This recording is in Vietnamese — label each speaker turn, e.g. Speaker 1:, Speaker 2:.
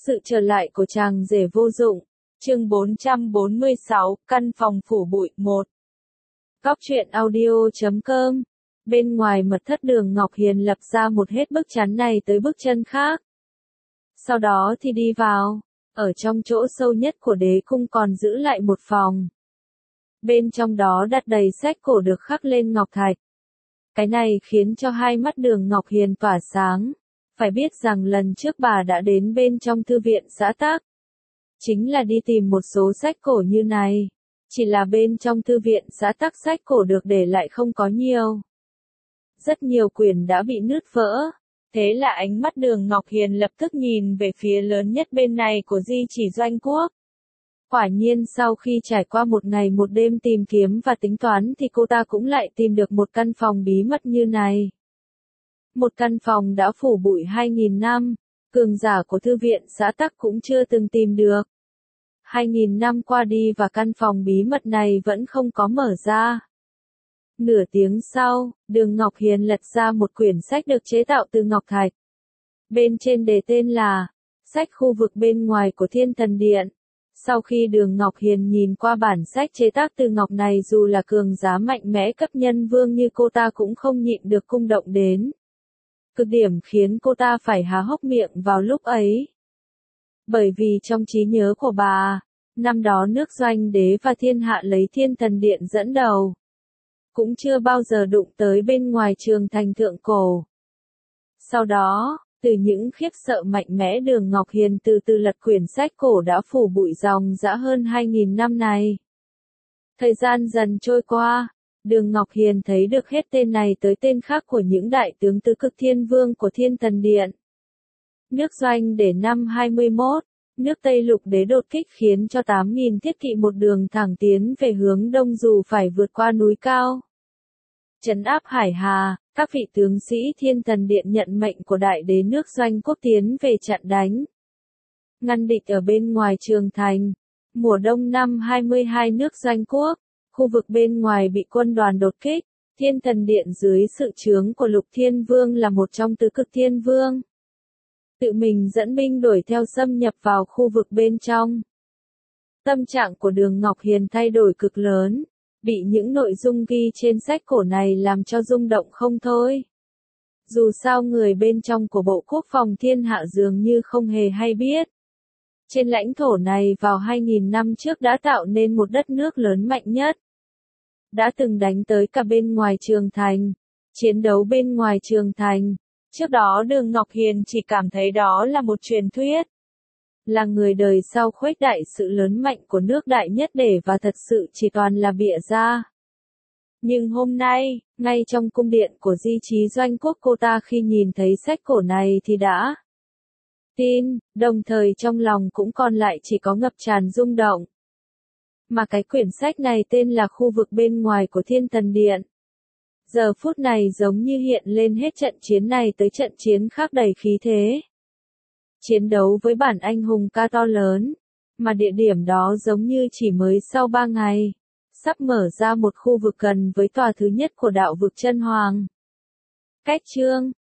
Speaker 1: Sự trở lại của chàng rể vô dụng. Chương 446, căn phòng phủ bụi 1. Góc truyện audio.com. Bên ngoài mật thất Đường Ngọc Hiền lập ra một hết bức chắn này tới bức chân khác. Sau đó thì đi vào, ở trong chỗ sâu nhất của đế cung còn giữ lại một phòng. Bên trong đó đặt đầy sách cổ được khắc lên ngọc thạch. Cái này khiến cho hai mắt Đường Ngọc Hiền tỏa sáng. Phải biết rằng lần trước bà đã đến bên trong thư viện xã Tắc. Chính là đi tìm một số sách cổ như này. Chỉ là bên trong thư viện xã Tắc sách cổ được để lại không có nhiều. Rất nhiều quyển đã bị nứt vỡ. Thế là ánh mắt Đường Ngọc Hiền lập tức nhìn về phía lớn nhất bên này của Di Chỉ Doanh Quốc. Quả nhiên sau khi trải qua một ngày một đêm tìm kiếm và tính toán thì cô ta cũng lại tìm được một căn phòng bí mật như này. Một căn phòng đã phủ bụi 2.000 năm, cường giả của thư viện xã Tắc cũng chưa từng tìm được. 2.000 năm qua đi và căn phòng bí mật này vẫn không có mở ra. Nửa tiếng sau, Đường Ngọc Hiền lật ra một quyển sách được chế tạo từ ngọc thạch. Bên trên đề tên là Sách khu vực bên ngoài của Thiên Thần Điện. Sau khi Đường Ngọc Hiền nhìn qua bản sách chế tác từ ngọc này, dù là cường giá mạnh mẽ cấp nhân vương như cô ta cũng không nhịn được cung động đến. Cực điểm khiến cô ta phải há hốc miệng vào lúc ấy. Bởi vì trong trí nhớ của bà, năm đó nước Doanh Đế và thiên hạ lấy Thiên Thần Điện dẫn đầu. Cũng chưa bao giờ đụng tới bên ngoài trường thành thượng cổ. Sau đó, từ những khiếp sợ mạnh mẽ, Đường Ngọc Hiền từ từ lật quyển sách cổ đã phủ bụi dòng dã hơn 2.000 năm này. Thời gian dần trôi qua, Đường Ngọc Hiền thấy được hết tên này tới tên khác của những đại tướng tứ cực thiên vương của Thiên Thần Điện. Nước Doanh Đế năm 21, nước Tây Lục Đế đột kích khiến cho 8.000 thiết kỵ một đường thẳng tiến về hướng đông dù phải vượt qua núi cao. Trấn áp Hải Hà, các vị tướng sĩ Thiên Thần Điện nhận mệnh của đại đế nước Doanh Quốc tiến về chặn đánh. Ngăn địch ở bên ngoài trường thành. Mùa đông năm 22 nước Doanh Quốc, khu vực bên ngoài bị quân đoàn đột kích. Thiên Thần Điện dưới sự trướng của Lục Thiên Vương là một trong tứ cực thiên vương. Tự mình dẫn binh đuổi theo xâm nhập vào khu vực bên trong. Tâm trạng của Đường Ngọc Hiền thay đổi cực lớn. Bị những nội dung ghi trên sách cổ này làm cho rung động không thôi. Dù sao người bên trong của Bộ Quốc phòng thiên hạ dường như không hề hay biết. Trên lãnh thổ này vào 2.000 năm trước đã tạo nên một đất nước lớn mạnh nhất. Đã từng đánh tới cả bên ngoài trường thành. Chiến đấu bên ngoài trường thành. Trước đó Đường Ngọc Hiền chỉ cảm thấy đó là một truyền thuyết. Là người đời sau khuếch đại sự lớn mạnh của nước Đại Nhất Để và thật sự chỉ toàn là bịa ra. Nhưng hôm nay, ngay trong cung điện của Di Chí Doanh Quốc, cô ta khi nhìn thấy sách cổ này thì đã tin, đồng thời trong lòng cũng còn lại chỉ có ngập tràn rung động. Mà cái quyển sách này tên là Khu vực bên ngoài của Thiên Thần Điện. Giờ phút này giống như hiện lên hết trận chiến này tới trận chiến khác đầy khí thế. Chiến đấu với bản anh hùng ca to lớn, mà địa điểm đó giống như chỉ mới sau 3 ngày, sắp mở ra một khu vực gần với tòa thứ nhất của đạo vực Chân Hoàng. Cách chương,